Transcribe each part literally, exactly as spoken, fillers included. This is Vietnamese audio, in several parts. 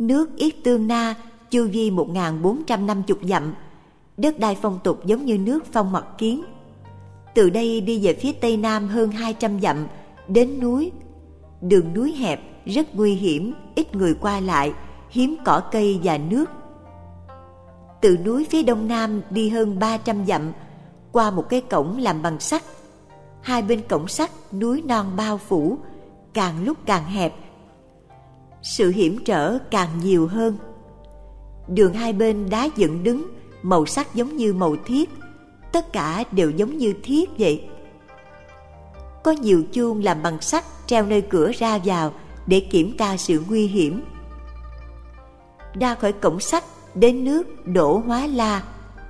Nước Yết Tương Na chu vi một nghìn bốn trăm năm mươi dặm, đất đai phong tục giống như nước Phong Mật Kiến. Từ đây đi về phía tây nam hơn hai trăm dặm, đến núi. Đường núi hẹp, rất nguy hiểm, ít người qua lại, hiếm cỏ cây và nước. Từ núi phía đông nam đi hơn ba trăm dặm, qua một cái cổng làm bằng sắt. Hai bên cổng sắt núi non bao phủ, càng lúc càng hẹp. Sự hiểm trở càng nhiều hơn. Đường hai bên đá dựng đứng, màu sắc giống như màu thiết, tất cả đều giống như thiết vậy. Có nhiều chuông làm bằng sắt treo nơi cửa ra vào để kiểm tra sự nguy hiểm. Ra khỏi cổng sắt đến nước Đỗ Hóa La.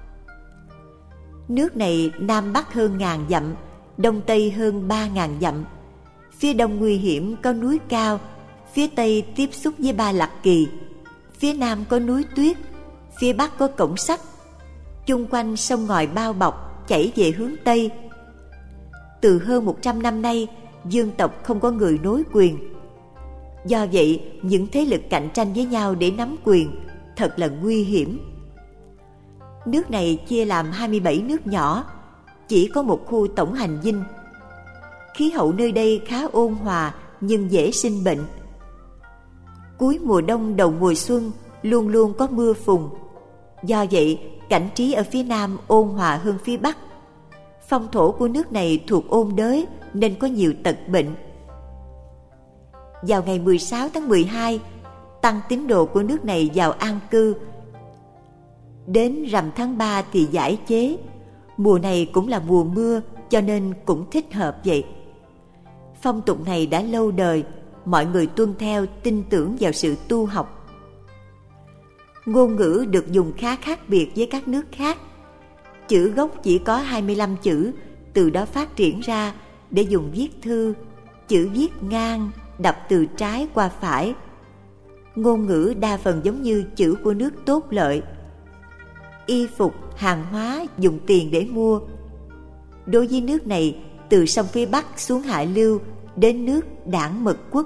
Nước này nam bắc hơn ngàn dặm, đông tây hơn ba ngàn dặm. Phía đông nguy hiểm có núi cao, phía tây tiếp xúc với Ba Lặc Kỳ, phía nam có núi tuyết, phía bắc có cổng sắt. Chung quanh sông ngòi bao bọc chảy về hướng tây. Từ hơn một trăm năm nay, dương tộc không có người nối quyền. Do vậy, những thế lực cạnh tranh với nhau để nắm quyền thật là nguy hiểm. Nước này chia làm hai mươi bảy nước nhỏ, chỉ có một khu tổng hành dinh. Khí hậu nơi đây khá ôn hòa nhưng dễ sinh bệnh. Cuối mùa đông đầu mùa xuân luôn luôn có mưa phùn. Do vậy, cảnh trí ở phía nam ôn hòa hơn phía bắc. Phong thổ của nước này thuộc ôn đới nên có nhiều tật bệnh. Vào ngày mười sáu tháng mười hai, tăng tín đồ của nước này vào an cư. Đến rằm tháng ba thì giải chế. Mùa này cũng là mùa mưa cho nên cũng thích hợp vậy. Phong tục này đã lâu đời, mọi người tuân theo, tin tưởng vào sự tu học. Ngôn ngữ được dùng khá khác biệt với các nước khác. Chữ gốc chỉ có hai mươi lăm chữ, từ đó phát triển ra để dùng viết thư. Chữ viết ngang, đọc từ trái qua phải. Ngôn ngữ đa phần giống như chữ của nước Tốt Lợi. Y phục, hàng hóa dùng tiền để mua. Đối với nước này, từ sông phía Bắc xuống Hạ Lưu đến nước Đảng Mật Quốc.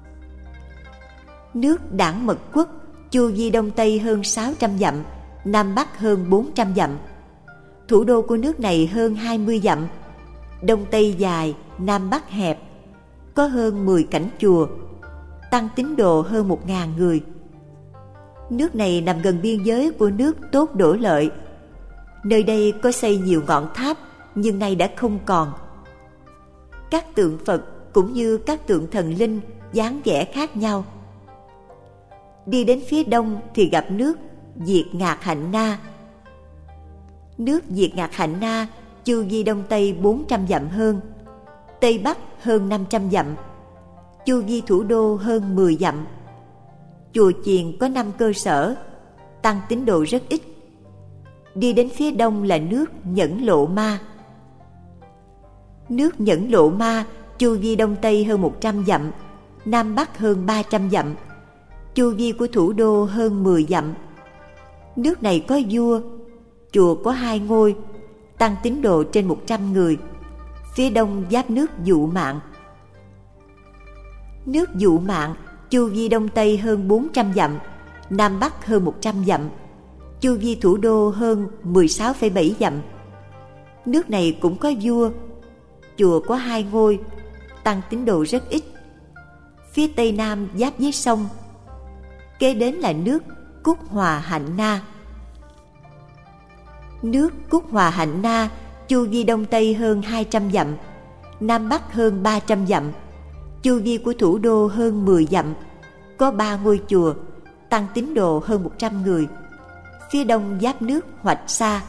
Nước Đảng Mật Quốc chu vi đông tây hơn sáu trăm dặm, nam bắc hơn bốn trăm dặm. Thủ đô của nước này hơn hai mươi dặm, đông tây dài, nam bắc hẹp, có hơn mười cảnh chùa, tăng tín đồ hơn một ngàn người. Nước này nằm gần biên giới của nước Tốt Đỗ Lợi. Nơi đây có xây nhiều ngọn tháp nhưng nay đã không còn. Các tượng Phật cũng như các tượng thần linh dáng vẻ khác nhau. Đi đến phía đông thì gặp nước Diệt Ngạc Hạnh Na. Nước Diệt Ngạc Hạnh Na chu vi đông tây bốn trăm dặm hơn, tây bắc hơn năm trăm dặm, chu vi thủ đô hơn mười dặm. Chùa chiền có năm cơ sở, tăng tín đồ rất ít. Đi đến phía đông là nước Nhẫn Lộ Ma. Nước Nhẫn Lộ Ma chu vi đông tây hơn một trăm dặm, nam bắc hơn ba trăm dặm, chu vi của thủ đô hơn mười dặm. Nước này có vua, chùa có hai ngôi, tăng tín đồ trên một trăm người. Phía đông giáp nước Dụ Mạng. Nước Dụ Mạng chu vi đông tây hơn bốn trăm dặm, nam bắc hơn một trăm dặm, chu vi thủ đô hơn mười sáu phẩy bảy dặm. Nước này cũng có vua, chùa có hai ngôi, tăng tín đồ rất ít. Phía tây nam giáp với sông. Kế đến là nước Cúc Hòa Hạnh Na. Nước Cúc Hòa Hạnh Na chu vi đông tây hơn hai trăm dặm, nam bắc hơn ba trăm dặm, chu vi của thủ đô hơn mười dặm, có ba ngôi chùa, tăng tín đồ hơn một trăm người. Phía đông giáp nước Hoạch Sa.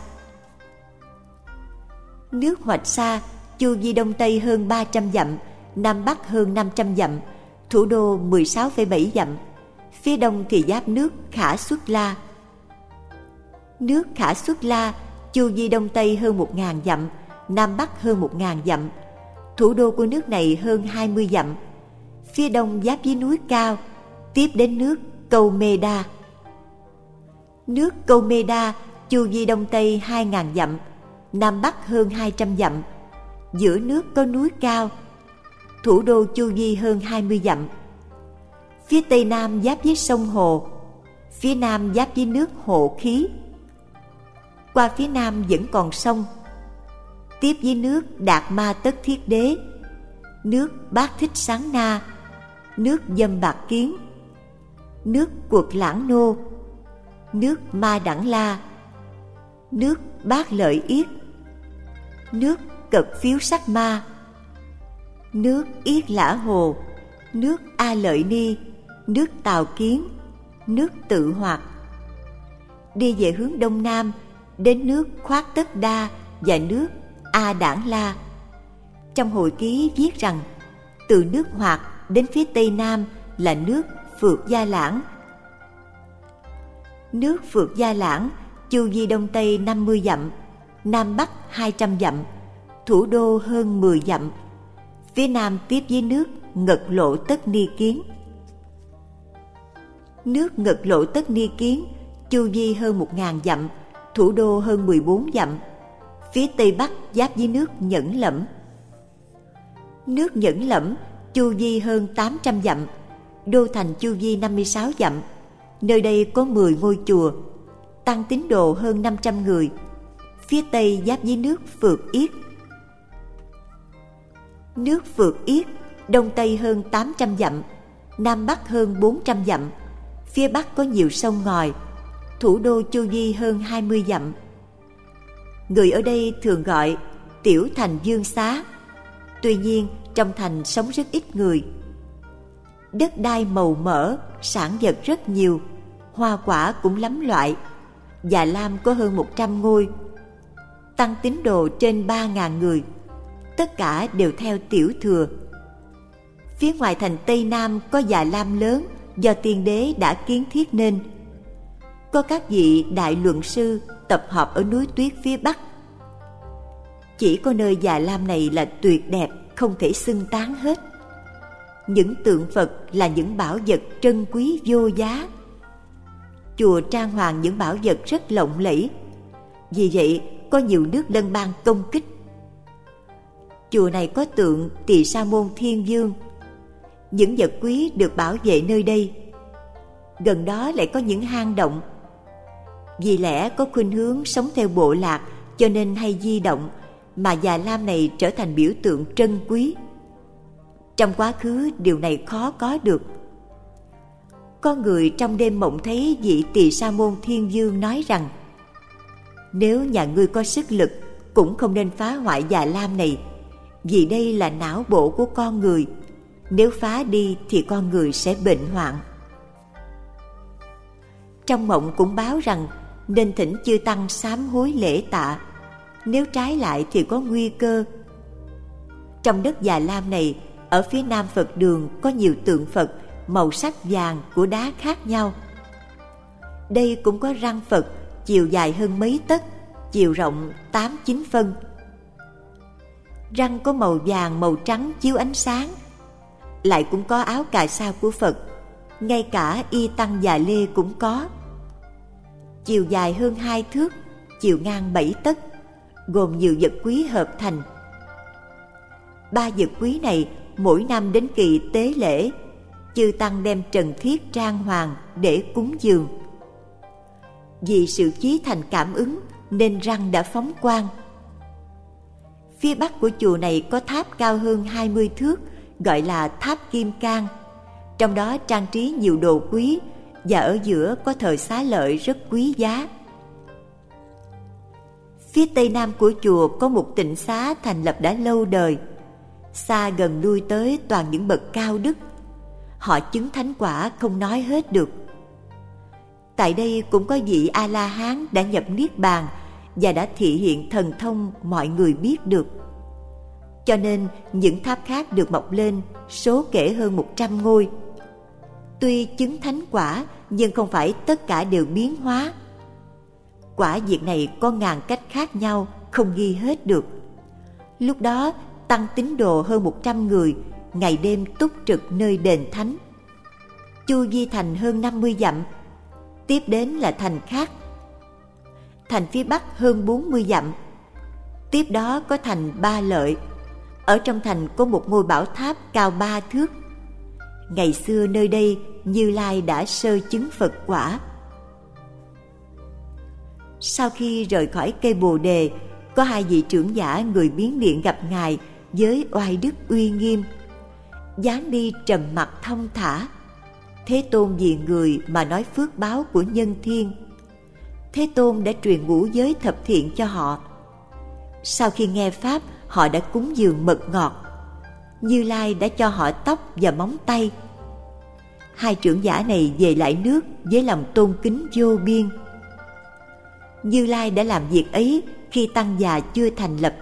Nước Hoạch Sa chu vi đông tây hơn ba trăm dặm, nam bắc hơn năm trăm dặm, thủ đô mười sáu phẩy bảy dặm. Phía đông thì giáp nước Khả Xuất La. Nước Khả Xuất La chu vi đông tây hơn một ngàn dặm, nam bắc hơn một ngàn dặm, thủ đô của nước này hơn hai mươi dặm. Phía đông giáp với núi cao, tiếp đến nước Câu Mê Đa. Nước Câu Mê Đa chu vi đông tây hai ngàn dặm, nam bắc hơn hai trăm dặm, giữa nước có núi cao, thủ đô chu vi hơn hai mươi dặm. Phía tây nam giáp với sông Hồ, phía nam giáp với nước Hộ Khí. Qua phía nam vẫn còn sông, tiếp với nước Đạt Ma Tất Thiết Đế, nước Bát Thích Sáng Na, nước Dâm Bạc Kiến, nước Quật Lãng Nô, nước Ma Đẳng La, nước Bát Lợi Yết, nước Cật Phiếu Sắc Ma, nước Yết Lã Hồ, nước A Lợi Ni, nước Tào Kiến, nước Tự Hoạt. Đi về hướng đông nam đến nước Khoát Tất Đa và nước A Đảng La. Trong hồi ký viết rằng từ nước Hoạt đến phía tây nam là nước Phược Gia Lãng. Nước Phược Gia Lãng chu vi đông tây năm mươi dặm, nam bắc hai trăm dặm, thủ đô hơn mười dặm. Phía nam tiếp với nước Ngật Lộ Tất Ni Kiến. Nước Ngật Lộ Tất Ni Kiến chu vi hơn một ngàn dặm, thủ đô hơn mười bốn dặm. Phía tây bắc giáp với nước Nhẫn Lẫm. Nước Nhẫn Lẫm chu vi hơn tám trăm dặm, đô thành chu vi năm mươi sáu dặm. Nơi đây có mười ngôi chùa, tăng tín đồ hơn năm trăm người. Phía tây giáp với nước Phược Yết. Nước Phược Yết đông tây hơn tám trăm dặm, nam bắc hơn bốn trăm dặm. Phía bắc có nhiều sông ngòi, thủ đô chu vi hơn hai mươi dặm. Người ở đây thường gọi tiểu thành Dương Xá. Tuy nhiên trong thành sống rất ít người. Đất đai màu mỡ, sản vật rất nhiều, hoa quả cũng lắm loại. Già Lam có hơn một trăm ngôi, tăng tín đồ trên ba ngàn người, tất cả đều theo tiểu thừa. Phía ngoài thành Tây Nam có Già Lam lớn do tiên đế đã kiến thiết nên. Có các vị đại luận sư tập hợp ở núi tuyết phía Bắc. Chỉ có nơi Già Lam này là tuyệt đẹp, không thể xưng tán hết. Những tượng Phật là những bảo vật trân quý vô giá. Chùa trang hoàng những bảo vật rất lộng lẫy, vì vậy có nhiều nước lân bang công kích. Chùa này có tượng Tỳ Sa Môn Thiên Vương. Những vật quý được bảo vệ nơi đây. Gần đó lại có những hang động. Vì lẽ có khuynh hướng sống theo bộ lạc cho nên hay di động, mà Già Lam này trở thành biểu tượng trân quý. Trong quá khứ điều này khó có được. Có người trong đêm mộng thấy vị Tỳ Sa Môn Thiên Vương nói rằng: nếu nhà ngươi có sức lực cũng không nên phá hoại Già Lam này, vì đây là não bộ của con người. Nếu phá đi thì con người sẽ bệnh hoạn. Trong mộng cũng báo rằng nên thỉnh chư tăng sám hối lễ tạ, nếu trái lại thì có nguy cơ. Trong đất Già Lam này, ở phía nam Phật đường có nhiều tượng Phật màu sắc vàng của đá khác nhau. Đây cũng có răng Phật chiều dài hơn mấy tấc, chiều rộng tám chín phân. Răng có màu vàng màu trắng chiếu ánh sáng. Lại cũng có áo cà sa của Phật, ngay cả y tăng già lê cũng có. Chiều dài hơn hai thước, chiều ngang bảy tấc, gồm nhiều vật quý hợp thành. Ba vật quý này mỗi năm đến kỳ tế lễ, chư tăng đem trần thiết trang hoàng để cúng dường. Vì sự chí thành cảm ứng nên răng đã phóng quang. Phía bắc của chùa này có tháp cao hơn hai mươi thước, gọi là tháp Kim Cang. Trong đó trang trí nhiều đồ quý, và ở giữa có thờ xá lợi rất quý giá. Phía tây nam của chùa có một tịnh xá thành lập đã lâu đời. Xa gần lui tới toàn những bậc cao đức. Họ chứng thánh quả không nói hết được. Tại đây cũng có vị A-la-hán đã nhập Niết Bàn và đã thị hiện thần thông mọi người biết được. Cho nên những tháp khác được mọc lên số kể hơn một trăm ngôi. Tuy chứng thánh quả nhưng không phải tất cả đều biến hóa. Quả việc này có ngàn cách khác nhau, không ghi hết được. Lúc đó tăng tín đồ hơn một trăm người, ngày đêm túc trực nơi đền thánh. Chu vi thành hơn năm mươi dặm. Tiếp đến là thành khác. Thành phía bắc hơn bốn mươi dặm. Tiếp đó có thành Ba Lợi. Ở trong thành có một ngôi bảo tháp cao ba thước. Ngày xưa nơi đây Như Lai đã sơ chứng Phật quả. Sau khi rời khỏi cây Bồ Đề, có hai vị trưởng giả người Miến Điện gặp Ngài với oai đức uy nghiêm, dáng đi trầm mặc thông thả. Thế Tôn vì người mà nói phước báo của nhân thiên. Thế Tôn đã truyền ngũ giới thập thiện cho họ. Sau khi nghe pháp, họ đã cúng dường mật ngọt. Như Lai đã cho họ tóc và móng tay. Hai trưởng giả này về lại nước với lòng tôn kính vô biên. Như Lai đã làm việc ấy khi tăng già chưa thành lập.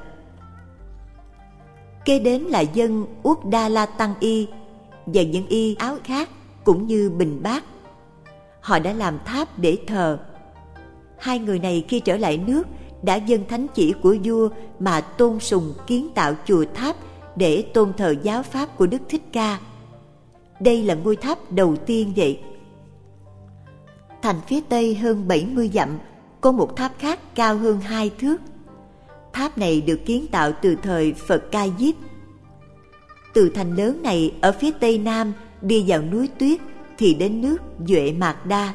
Kế đến là dân Uất Đa La Tăng Y và những y áo khác cũng như bình bát. Họ đã làm tháp để thờ. Hai người này khi trở lại nước đã dâng thánh chỉ của vua mà tôn sùng kiến tạo chùa tháp để tôn thờ giáo pháp của Đức Thích Ca. Đây là ngôi tháp đầu tiên vậy. Thành phía tây hơn bảy mươi dặm có một tháp khác cao hơn hai thước. Tháp này được kiến tạo từ thời Phật Ca Diếp. Từ thành lớn này ở phía tây nam đi vào núi Tuyết thì đến nước Duệ Mạc Đa.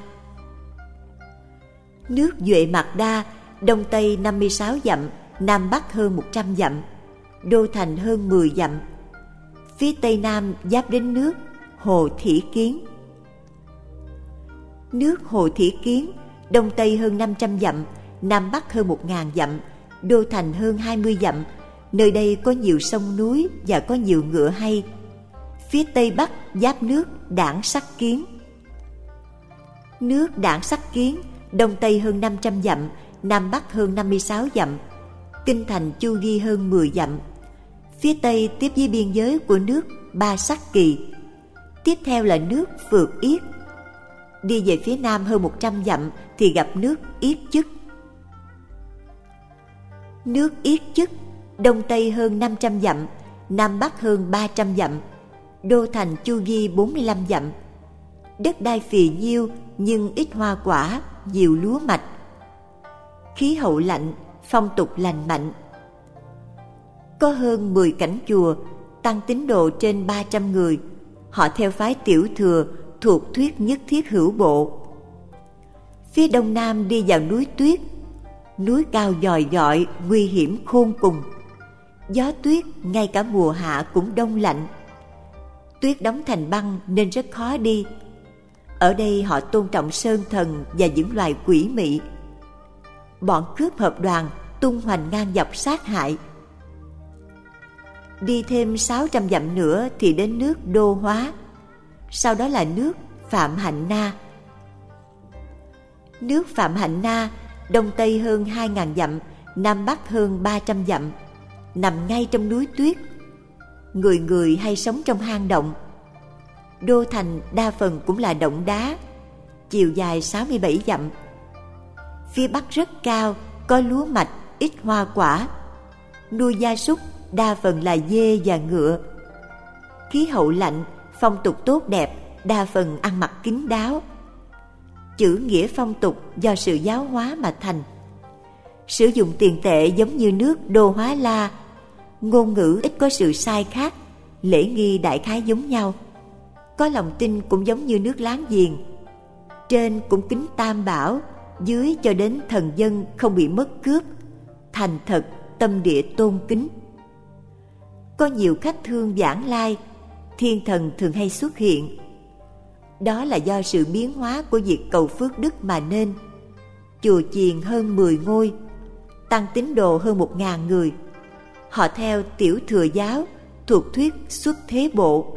Nước Duệ Mạc Đa đông tây năm mươi sáu dặm, nam bắc hơn một trăm dặm, đô thành hơn mười dặm. Phía tây nam giáp đến nước Hồ Thủy Kiến. Nước Hồ Thủy Kiến đông tây hơn năm trăm dặm, nam bắc hơn một ngàn dặm, đô thành hơn hai mươi dặm. Nơi đây có nhiều sông núi và có nhiều ngựa hay. Phía tây bắc giáp nước Đảng Sắc Kiến. Nước Đảng Sắc Kiến đông tây hơn năm trăm dặm, nam bắc hơn năm mươi sáu dặm, kinh thành chu vi hơn mười dặm. Phía tây tiếp với biên giới của nước Ba Sắc Kỳ. Tiếp theo là nước Phược Yết. Đi về phía nam hơn một trăm dặm thì gặp nước Yết Chức. Nước Yết Chức đông tây hơn năm trăm dặm, nam bắc hơn ba trăm dặm, đô thành chu vi bốn mươi lăm dặm. Đất đai phì nhiêu nhưng ít hoa quả, nhiều lúa mạch. Khí hậu lạnh, phong tục lành mạnh. Có hơn mười cảnh chùa, tăng tín đồ trên ba trăm người. Họ theo phái Tiểu Thừa thuộc thuyết nhất thiết hữu bộ. Phía đông nam đi vào núi Tuyết. Núi cao dòi dọi, nguy hiểm khôn cùng. Gió tuyết ngay cả mùa hạ cũng đông lạnh. Tuyết đóng thành băng nên rất khó đi. Ở đây họ tôn trọng sơn thần và những loài quỷ mị. Bọn cướp hợp đoàn tung hoành ngang dọc sát hại. Đi thêm sáu trăm dặm nữa thì đến nước Đô Hóa. Sau đó là nước Phạm Hạnh Na. Nước Phạm Hạnh Na đông tây hơn hai ngàn dặm, nam bắc hơn ba trăm dặm, nằm ngay trong núi Tuyết. Người người hay sống trong hang động. Đô thành đa phần cũng là động đá, chiều dài sáu mươi bảy dặm. Phía bắc rất cao, có lúa mạch, ít hoa quả. Nuôi gia súc đa phần là dê và ngựa. Khí hậu lạnh, phong tục tốt đẹp, đa phần ăn mặc kín đáo. Chữ nghĩa phong tục do sự giáo hóa mà thành. Sử dụng tiền tệ giống như nước Đô Hóa La. Ngôn ngữ ít có sự sai khác, lễ nghi đại khái giống nhau. Có lòng tin cũng giống như nước láng giềng. Trên cũng kính Tam Bảo, dưới cho đến thần dân không bị mất cướp. Thành thật, tâm địa tôn kính. Có nhiều khách thương vãng lai, thiên thần thường hay xuất hiện. Đó là do sự biến hóa của việc cầu phước đức mà nên. Chùa chiền hơn mười ngôi, tăng tín đồ hơn một ngàn người. Họ theo Tiểu Thừa giáo, thuộc thuyết xuất thế bộ.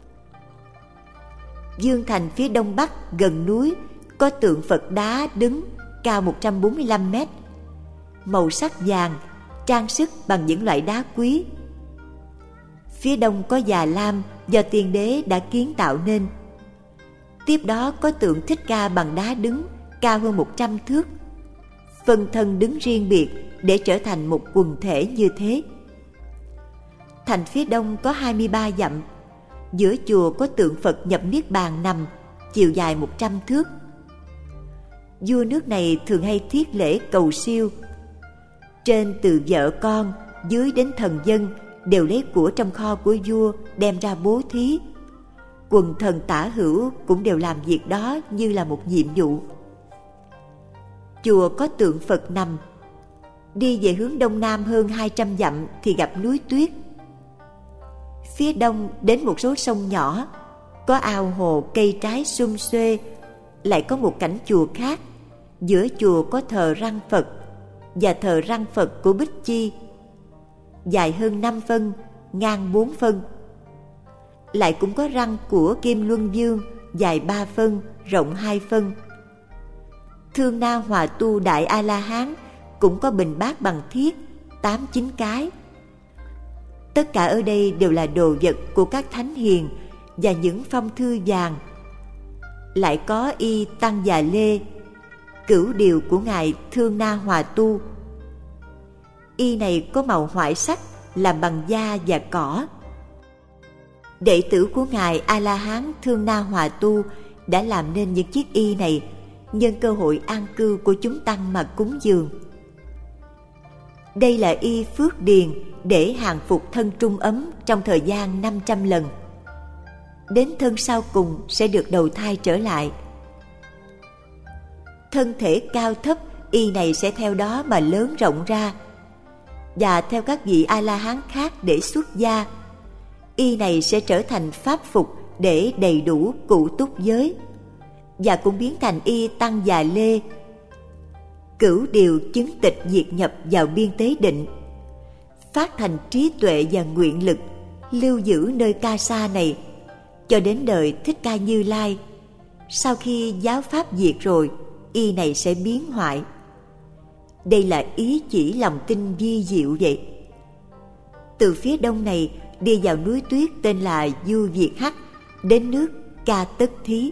Dương thành phía đông bắc gần núi có tượng Phật đá đứng cao một trăm bốn mươi lăm mét, màu sắc vàng, trang sức bằng những loại đá quý. Phía đông có Già Lam do tiên đế đã kiến tạo nên. Tiếp đó có tượng Thích Ca bằng đá đứng cao hơn một trăm thước, phân thân đứng riêng biệt để trở thành một quần thể như thế. Thành phía đông có hai mươi ba dặm. Giữa chùa có tượng Phật nhập Niết Bàn nằm, chiều dài một trăm thước. Vua nước này thường hay thiết lễ cầu siêu. Trên từ vợ con, dưới đến thần dân đều lấy của trong kho của vua đem ra bố thí. Quần thần tả hữu cũng đều làm việc đó như là một nhiệm vụ. chùa có tượng Phật nằm. Đi về hướng đông nam hơn hai trăm dặm thì gặp núi tuyết. Phía đông đến một số sông nhỏ, có ao hồ cây trái sum xuê. Lại có một cảnh chùa khác. Giữa chùa có thờ răng Phật và thờ răng Phật của Bích Chi, dài hơn năm phân, ngang bốn phân. Lại cũng có răng của Kim Luân Dương, dài ba phân, rộng hai phân. Thương Na Hòa Tu Đại A La Hán cũng có bình bát bằng thiết, tám chín cái. Tất cả ở đây đều là đồ vật của các thánh hiền và những phong thư vàng. Lại có y Tăng Già Lê, cửu điều của ngài Thương Na Hòa Tu. Y này có màu hoại sắc, làm bằng da và cỏ. Đệ tử của ngài A La Hán Thương Na Hòa Tu đã làm nên những chiếc y này nhân cơ hội an cư của chúng tăng mà cúng dường. Đây là y phước điền để hàng phục thân trung ấm trong thời gian năm trăm lần. Đến thân sau cùng sẽ được đầu thai trở lại. Thân thể cao thấp, y này sẽ theo đó mà lớn rộng ra. Và theo các vị A-la-hán khác để xuất gia, y này sẽ trở thành pháp phục để đầy đủ cụ túc giới. Và cũng biến thành y Tăng Già Lê, cửu điều chứng tịch diệt nhập vào biên tế định, phát thành trí tuệ và nguyện lực, lưu giữ nơi ca sa này cho đến đời Thích Ca Như Lai. Sau khi giáo pháp diệt rồi, y này sẽ biến hoại. Đây là ý chỉ lòng tin vi diệu vậy. Từ phía đông này đi vào núi tuyết tên là Du Việt Hắc, đến nước Ca Tất Thí.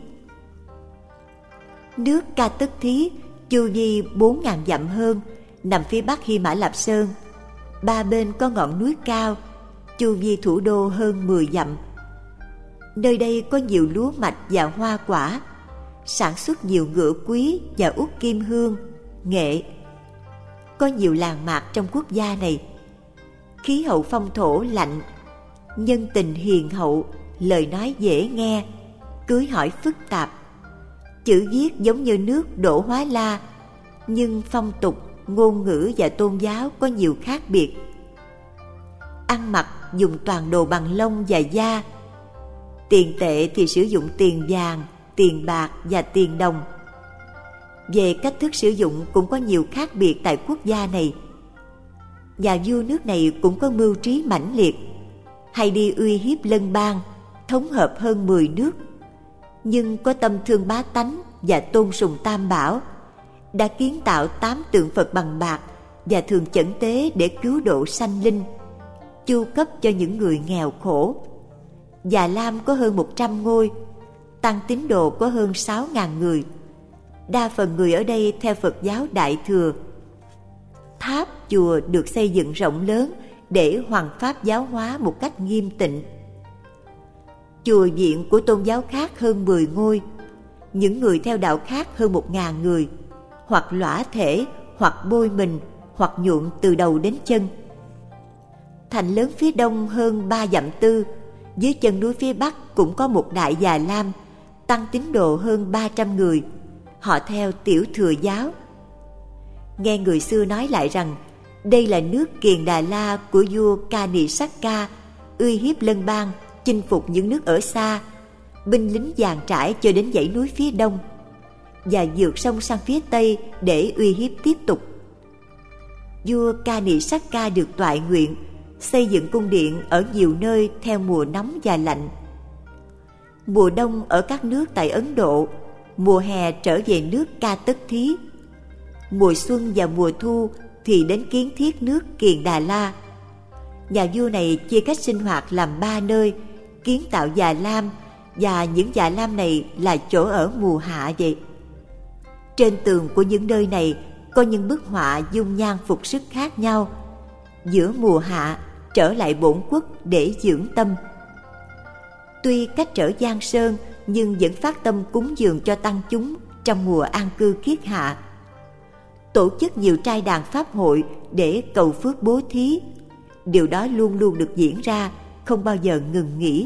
Nước Ca Tất Thí chu vi bốn ngàn dặm hơn, nằm phía bắc Hy Mã Lạp Sơn. Ba bên có ngọn núi cao, chu vi thủ đô hơn mười dặm. Nơi đây có nhiều lúa mạch và hoa quả, sản xuất nhiều ngựa quý và út kim hương, nghệ. Có nhiều làng mạc trong quốc gia này. Khí hậu phong thổ lạnh, nhân tình hiền hậu, lời nói dễ nghe, cưới hỏi phức tạp. Chữ viết giống như nước Đỗ Hóa La, nhưng phong tục, ngôn ngữ và tôn giáo có nhiều khác biệt. Ăn mặc dùng toàn đồ bằng lông và da. Tiền tệ thì sử dụng tiền vàng, tiền bạc và tiền đồng. Về cách thức sử dụng cũng có nhiều khác biệt tại quốc gia này. Nhà vua nước này cũng có mưu trí mãnh liệt, hay đi uy hiếp lân bang, thống hợp hơn mười nước, nhưng có tâm thương bá tánh và tôn sùng Tam Bảo, đã kiến tạo tám tượng Phật bằng bạc và thường chẩn tế để cứu độ sanh linh, chu cấp cho những người nghèo khổ. Già Lam có hơn một trăm ngôi, tăng tín đồ có hơn sáu ngàn người. Đa phần người ở đây theo Phật giáo Đại Thừa. Tháp chùa được xây dựng rộng lớn để hoằng pháp giáo hóa một cách nghiêm tịnh. Chùa viện của tôn giáo khác hơn mười ngôi, những người theo đạo khác hơn một ngàn người, hoặc lõa thể, hoặc bôi mình, hoặc nhuộm từ đầu đến chân. Thành lớn phía đông hơn ba dặm tư, dưới chân núi phía bắc cũng có một đại Già Lam, tăng tín đồ hơn ba trăm người, họ theo Tiểu Thừa giáo. Nghe người xưa nói lại rằng đây là nước Kiền Đà La của vua Ca Nị Sắc Ca, uy hiếp lân bang, chinh phục những nước ở xa, binh lính dàn trải cho đến dãy núi phía đông, và vượt sông sang phía tây để uy hiếp tiếp tục. Vua Ca Nị Sắc Ca được toại nguyện xây dựng cung điện ở nhiều nơi theo mùa nóng và lạnh. Mùa đông ở các nước tại Ấn Độ, mùa hè trở về nước Ca Tất Thí, mùa xuân và mùa thu thì đến kiến thiết nước Kiền Đà La. Nhà vua này chia cách sinh hoạt làm ba nơi, kiến tạo Già Lam, và những Già Lam này là chỗ ở mùa hạ vậy. Trên tường của những nơi này có những bức họa dung nhan phục sức khác nhau. Giữa mùa hạ trở lại bổn quốc để dưỡng tâm. Tuy cách trở Giang Sơn nhưng vẫn phát tâm cúng dường cho tăng chúng trong mùa an cư kiết hạ. Tổ chức nhiều trai đàn pháp hội để cầu phước bố thí. Điều đó luôn luôn được diễn ra, không bao giờ ngừng nghỉ.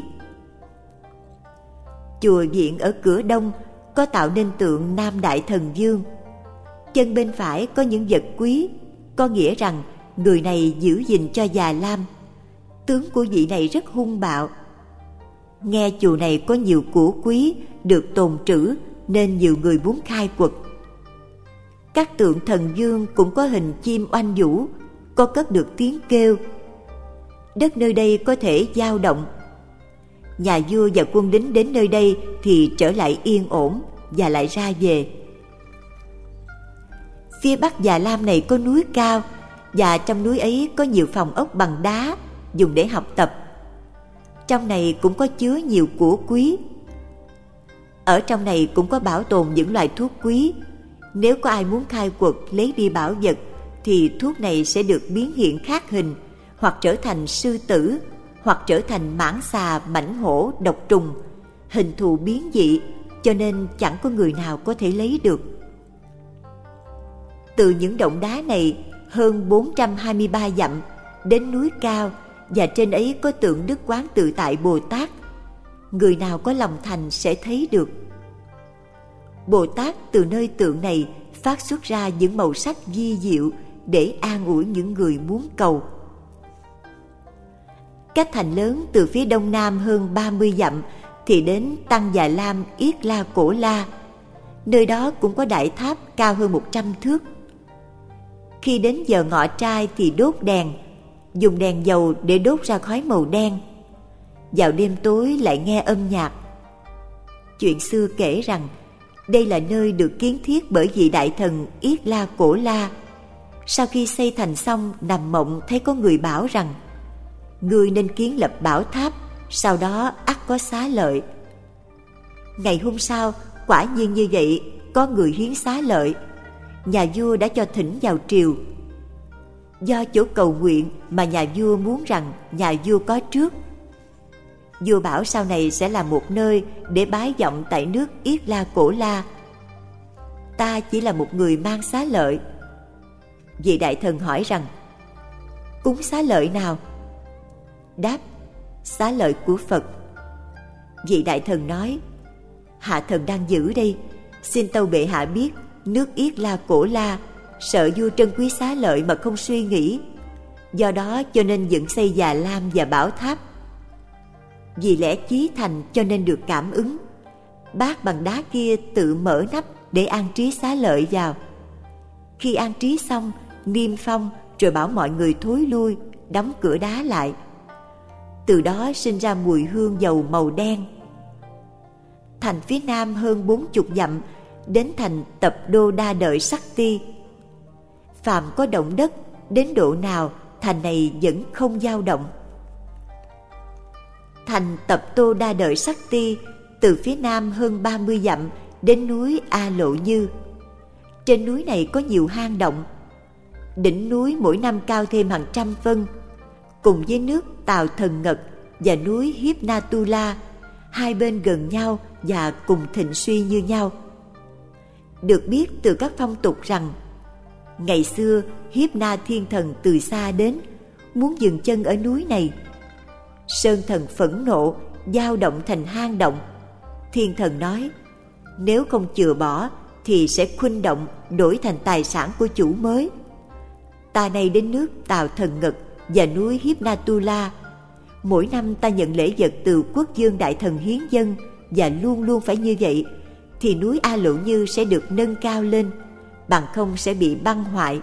Chùa viện ở cửa đông có tạo nên tượng Nam Đại Thần Dương. chân bên phải có những vật quý, có nghĩa rằng người này giữ gìn cho Già Lam. Tướng của vị này rất hung bạo. Nghe chùa này có nhiều của quý được tồn trữ nên nhiều người muốn khai quật. Các tượng thần dương cũng có hình chim oanh vũ, có cất được tiếng kêu. Đất nơi đây có thể dao động. Nhà vua và quân lính đến nơi đây thì trở lại yên ổn và lại ra về. Phía bắc Già Lam này có núi cao, và trong núi ấy có nhiều phòng ốc bằng đá dùng để học tập. Trong này cũng có chứa nhiều của quý. Ở trong này cũng có bảo tồn những loại thuốc quý. Nếu có ai muốn khai quật lấy đi bảo vật thì thuốc này sẽ được biến hiện khác hình, hoặc trở thành sư tử, hoặc trở thành mãng xà, mãnh hổ, độc trùng, hình thù biến dị, cho nên chẳng có người nào có thể lấy được. Từ những động đá này hơn bốn trăm hai mươi ba dặm đến núi cao, và trên ấy có tượng Đức Quán Tự Tại Bồ Tát. Người nào có lòng thành sẽ thấy được. Bồ Tát từ nơi tượng này phát xuất ra những màu sắc vi diệu để an ủi những người muốn cầu. Cách thành lớn từ phía đông nam hơn ba mươi dặm thì đến Tăng Già Lam Yết La Cổ La. Nơi đó cũng có đại tháp cao hơn một trăm thước. Khi đến giờ ngọ trai thì đốt đèn, dùng đèn dầu để đốt ra khói màu đen. Vào đêm tối lại nghe âm nhạc. Chuyện xưa kể rằng đây là nơi được kiến thiết bởi vị đại thần Yết La Cổ La. Sau khi xây thành xong, nằm mộng thấy có người bảo rằng: ngươi nên kiến lập bảo tháp, sau đó ắt có xá lợi. Ngày hôm sau, quả nhiên như vậy, có người hiến xá lợi. Nhà vua đã cho thỉnh vào triều. Do chỗ cầu nguyện mà nhà vua muốn rằng nhà vua có trước. Vua bảo sau này sẽ là một nơi để bái vọng tại nước Yết La Cổ La. Ta chỉ là một người mang xá lợi. Vị đại thần hỏi rằng: cúng xá lợi nào? Đáp: xá lợi của Phật. Vị đại thần nói: hạ thần đang giữ đây, xin tâu bệ hạ biết nước Yết La Cổ La sợ vua trân quý xá lợi mà không suy nghĩ, do đó cho nên dựng xây Già Lam và bảo tháp. Vì lẽ chí thành cho nên được cảm ứng. Bát bằng đá kia tự mở nắp để an trí xá lợi vào. Khi an trí xong, niêm phong rồi bảo mọi người thối lui, đóng cửa đá lại. Từ đó sinh ra mùi hương dầu màu đen. Thành phía nam hơn bốn chục dặm đến thành Tập Đô Đa Đợi Sắc Ti. Phàm có động đất đến độ nào, thành này vẫn không dao động. Thành Tập Đô Đa Đợi Sắc Ti từ phía nam hơn ba mươi dặm đến núi A Lộ Như. Trên núi này có nhiều hang động. Đỉnh núi mỗi năm cao thêm hàng trăm phân, cùng với nước Tào Thần Ngật và núi Hiếp Na Tu La, hai bên gần nhau và cùng thịnh suy như nhau. Được biết từ các phong tục rằng ngày xưa Hiếp Na Thiên Thần từ xa đến, muốn dừng chân ở núi này. Sơn Thần phẫn nộ, dao động thành hang động. Thiên Thần nói: nếu không chừa bỏ thì sẽ khuynh động, đổi thành tài sản của chủ mới. Ta nay đến nước Tào Thần Ngật và núi Hiếp Na Tu La, mỗi năm ta nhận lễ vật từ quốc vương đại thần hiến dân, và luôn luôn phải như vậy, thì núi A Lộ Như sẽ được nâng cao lên, bằng không sẽ bị băng hoại.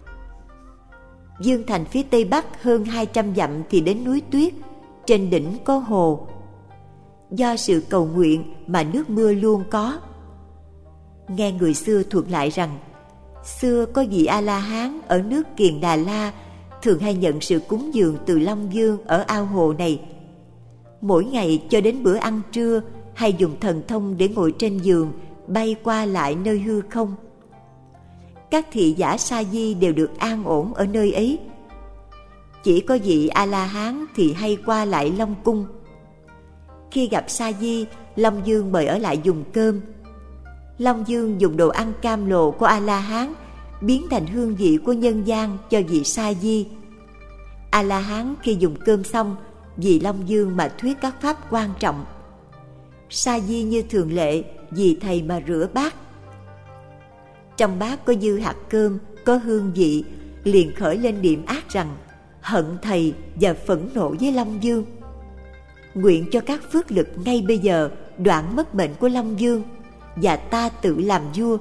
Dương thành phía tây bắc hơn hai trăm dặm thì đến núi Tuyết, trên đỉnh có hồ. Do sự cầu nguyện mà nước mưa luôn có. Nghe người xưa thuật lại rằng, xưa có vị A-la-hán ở nước Kiền Đà La thường hay nhận sự cúng dường từ Long Vương ở ao hồ này. Mỗi ngày cho đến bữa ăn trưa hay dùng thần thông để ngồi trên giường bay qua lại nơi hư không. Các thị giả sa di đều được an ổn ở nơi ấy. Chỉ có vị A-la-hán thì hay qua lại Long Cung. Khi gặp sa di, Long Vương mời ở lại dùng cơm. Long Vương dùng đồ ăn cam lồ của A-la-hán biến thành hương vị của nhân gian cho vị sa di. A-la-hán khi dùng cơm xong, vì Long Vương mà thuyết các pháp quan trọng. Sa di như thường lệ vì thầy mà rửa bát. trong bát có dư hạt cơm, có hương vị, liền khởi lên niệm ác rằng hận thầy và phẫn nộ với Long Vương. Nguyện cho các phước lực ngay bây giờ đoạn mất mệnh của Long Vương, và ta tự làm vua.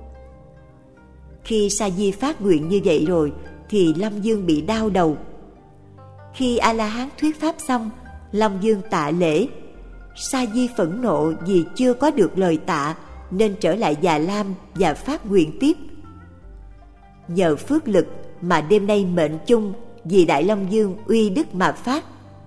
Khi Sa Di phát nguyện như vậy rồi thì Long Vương bị đau đầu. Khi A La Hán thuyết pháp xong, Long Vương tạ lễ. Sa Di phẫn nộ vì chưa có được lời tạ, nên trở lại Già Lam và phát nguyện tiếp. Nhờ phước lực mà đêm nay mệnh chung vì Đại Long Vương uy đức mà phát.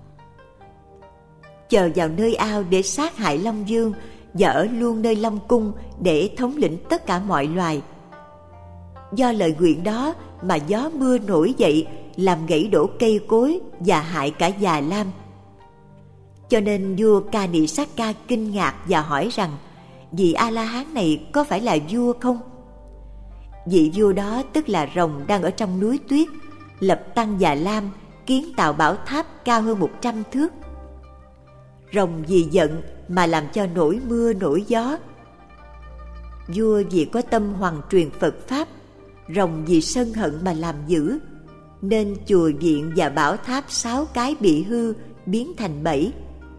Chờ vào nơi ao để sát hại Long Vương và ở luôn nơi Long Cung để thống lĩnh tất cả mọi loài. Do lời nguyện đó mà gió mưa nổi dậy, làm gãy đổ cây cối và hại cả Già Lam. Cho nên vua Ca Nị Sát Ca kinh ngạc và hỏi rằng vị A La Hán này có phải là vua không? Vị vua đó tức là rồng đang ở trong núi tuyết, lập tăng Già Lam, kiến tạo bảo tháp cao hơn một trăm thước. Rồng vì giận mà làm cho nổi mưa nổi gió. Vua vì có tâm hoằng truyền Phật pháp, rồng vì sân hận mà làm dữ, nên chùa viện và bảo tháp sáu cái bị hư, biến thành bảy.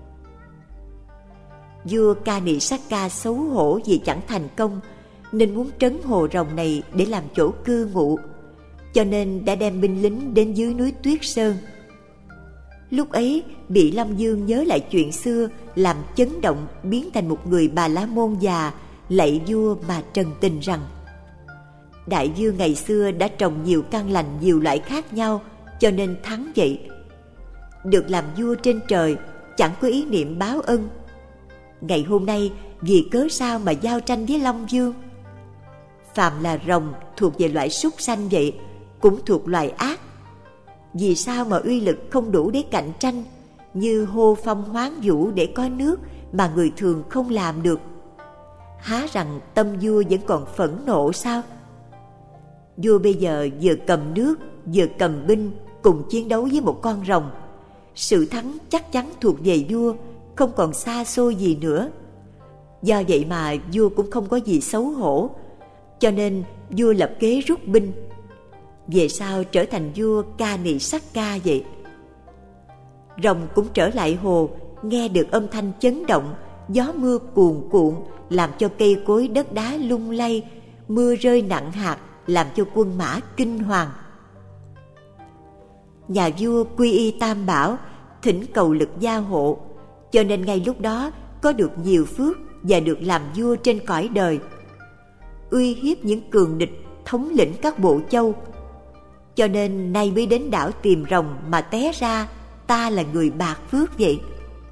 Vua Ca Nị Sát Ca xấu hổ vì chẳng thành công, nên muốn trấn hồ rồng này để làm chỗ cư ngụ, cho nên đã đem binh lính đến dưới núi Tuyết Sơn. Lúc ấy bị Long Vương nhớ lại chuyện xưa, làm chấn động, biến thành một người Bà La Môn già, lạy vua mà trần tình rằng: Đại vương ngày xưa đã trồng nhiều căn lành nhiều loại khác nhau, cho nên thắng vậy. Được làm vua trên trời, chẳng có ý niệm báo ân. Ngày hôm nay vì cớ sao mà giao tranh với Long Vương? Phàm là rồng thuộc về loại súc sanh vậy, cũng thuộc loài ác. Vì sao mà uy lực không đủ để cạnh tranh, như hô phong hoán vũ để có nước mà người thường không làm được? Há rằng tâm vua vẫn còn phẫn nộ sao? Vua bây giờ vừa cầm nước vừa cầm binh cùng chiến đấu với một con rồng. Sự thắng chắc chắn thuộc về vua, không còn xa xôi gì nữa. Do vậy mà vua cũng không có gì xấu hổ, cho nên vua lập kế rút binh. Về sau trở thành vua Ca Nị Sát Ca vậy. Rồng cũng trở lại hồ, nghe được âm thanh chấn động, gió mưa cuồn cuộn, làm cho cây cối đất đá lung lay, mưa rơi nặng hạt, làm cho quân mã kinh hoàng. Nhà vua quy y Tam Bảo, thỉnh cầu lực gia hộ, cho nên ngay lúc đó có được nhiều phước và được làm vua trên cõi đời, uy hiếp những cường địch, thống lĩnh các bộ châu. Cho nên nay mới đến đảo tìm rồng mà té ra ta là người bạc phước vậy.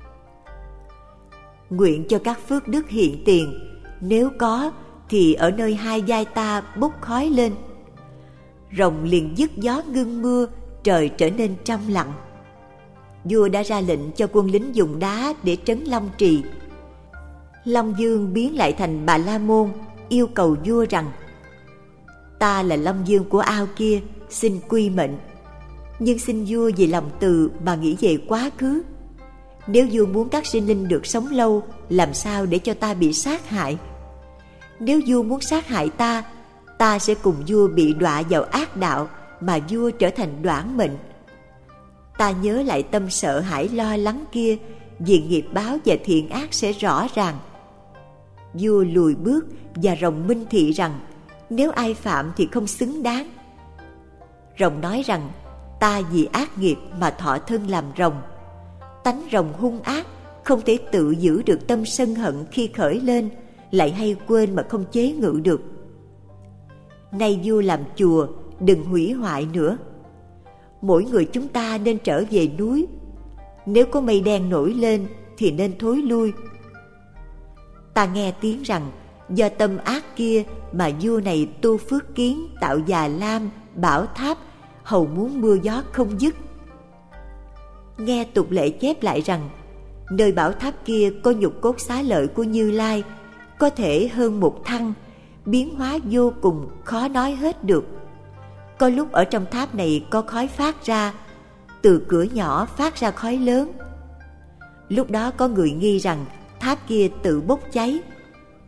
Nguyện cho các phước đức hiện tiền, nếu có thì ở nơi hai vai ta bốc khói lên. Rồng liền dứt gió ngưng mưa, trời trở nên trong lặng. Vua đã ra lệnh cho quân lính dùng đá để trấn Long Trì. Long Vương biến lại thành Bà La Môn, yêu cầu vua rằng: Ta là Long Vương của ao kia, xin quy mệnh. Nhưng xin vua vì lòng từ mà nghĩ về quá khứ. Nếu vua muốn các sinh linh được sống lâu, làm sao để cho ta bị sát hại? Nếu vua muốn sát hại ta, ta sẽ cùng vua bị đọa vào ác đạo, mà vua trở thành đoản mệnh. Ta nhớ lại tâm sợ hãi lo lắng kia, vì nghiệp báo và thiện ác sẽ rõ ràng. Vua lùi bước và rồng minh thị rằng nếu ai phạm thì không xứng đáng. Rồng nói rằng ta vì ác nghiệp mà thọ thân làm rồng. Tánh rồng hung ác, không thể tự giữ được tâm sân hận khi khởi lên, lại hay quên mà không chế ngự được. Nay vua làm chùa, đừng hủy hoại nữa. Mỗi người chúng ta nên trở về núi. Nếu có mây đen nổi lên thì nên thối lui. Ta nghe tiếng rằng do tâm ác kia mà vua này tu phước kiến, tạo Già Lam, bảo tháp, hầu muốn mưa gió không dứt. Nghe tục lệ chép lại rằng nơi bảo tháp kia có nhục cốt xá lợi của Như Lai, có thể hơn một thăng, biến hóa vô cùng khó nói hết được. Có lúc ở trong tháp này có khói phát ra, từ cửa nhỏ phát ra khói lớn. Lúc đó có người nghi rằng tháp kia tự bốc cháy.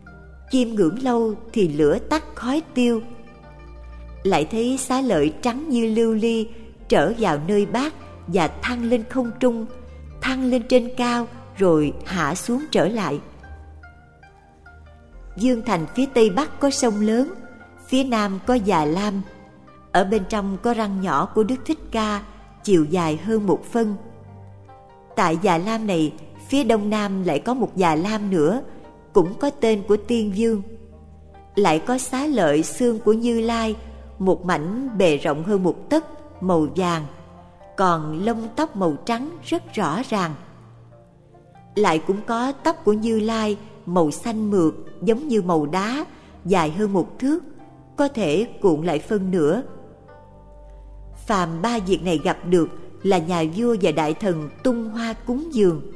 chiêm ngưỡng lâu thì lửa tắt khói tiêu. Lại thấy xá lợi trắng như lưu ly trở vào nơi bát và thăng lên không trung, thăng lên trên cao rồi hạ xuống trở lại. Dương thành phía tây bắc có sông lớn, phía nam có Già Lam. Ở bên trong có răng nhỏ của Đức Thích Ca, chiều dài hơn một phân. Tại Già Lam này, phía đông nam lại có một Già Lam nữa, cũng có tên của Tiên Dương. Lại có xá lợi xương của Như Lai, một mảnh bề rộng hơn một tấc, màu vàng, còn lông tóc màu trắng rất rõ ràng. Lại cũng có tóc của Như Lai màu xanh mượt giống như màu đá, dài hơn một thước, có thể cuộn lại phân nửa. Phàm ba việc này gặp được là nhà vua và đại thần tung hoa cúng dường.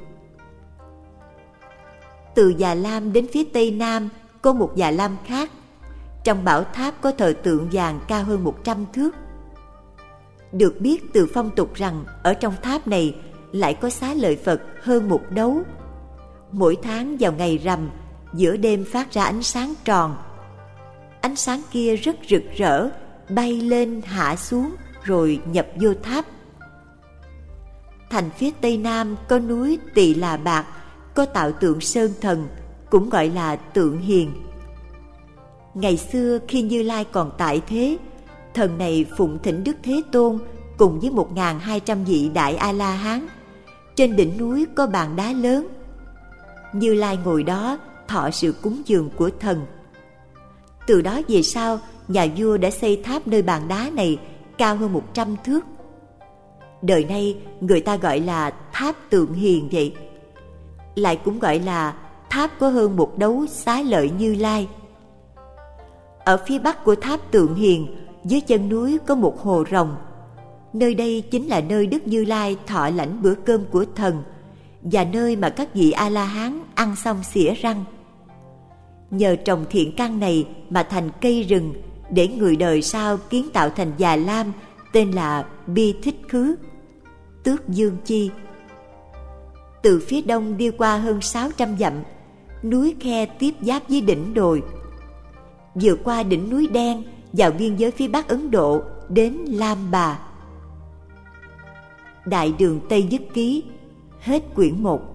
Từ Già Lam đến phía tây nam có một Già Lam khác. Trong bảo tháp có thờ tượng vàng cao hơn một trăm thước. Được biết từ phong tục rằng ở trong tháp này lại có xá lợi Phật hơn một đấu. Mỗi tháng vào ngày rằm, giữa đêm phát ra ánh sáng tròn. Ánh sáng kia rất rực rỡ, bay lên hạ xuống rồi nhập vô tháp. Thành phía tây nam có núi Tỳ Là Bạc, có tạo tượng Sơn Thần, cũng gọi là tượng Hiền. Ngày xưa khi Như Lai còn tại thế, thần này phụng thỉnh Đức Thế Tôn cùng với một nghìn hai trăm vị Đại A-la-hán. Trên đỉnh núi có bàn đá lớn. Như Lai ngồi đó thọ sự cúng dường của thần. Từ đó về sau, nhà vua đã xây tháp nơi bàn đá này cao hơn một trăm thước. Đời nay người ta gọi là tháp tượng Hiền vậy. Lại cũng gọi là tháp có hơn một đấu xá lợi Như Lai. Ở phía bắc của tháp tượng Hiền, dưới chân núi có một hồ rồng. Nơi đây chính là nơi Đức Như Lai thọ lãnh bữa cơm của thần, và nơi mà các vị A-la-hán ăn xong xỉa răng. Nhờ trồng thiện căn này mà thành cây rừng, để người đời sau kiến tạo thành Già Lam, tên là Bi Thích Khứ, Tước Dương Chi. Từ phía đông đi qua hơn sáu trăm dặm, núi Khe tiếp giáp với đỉnh đồi. Vượt qua đỉnh núi Đen vào biên giới phía bắc Ấn Độ đến Lam Bà. Đại Đường Tây Nhất Ký. Hết quyển một.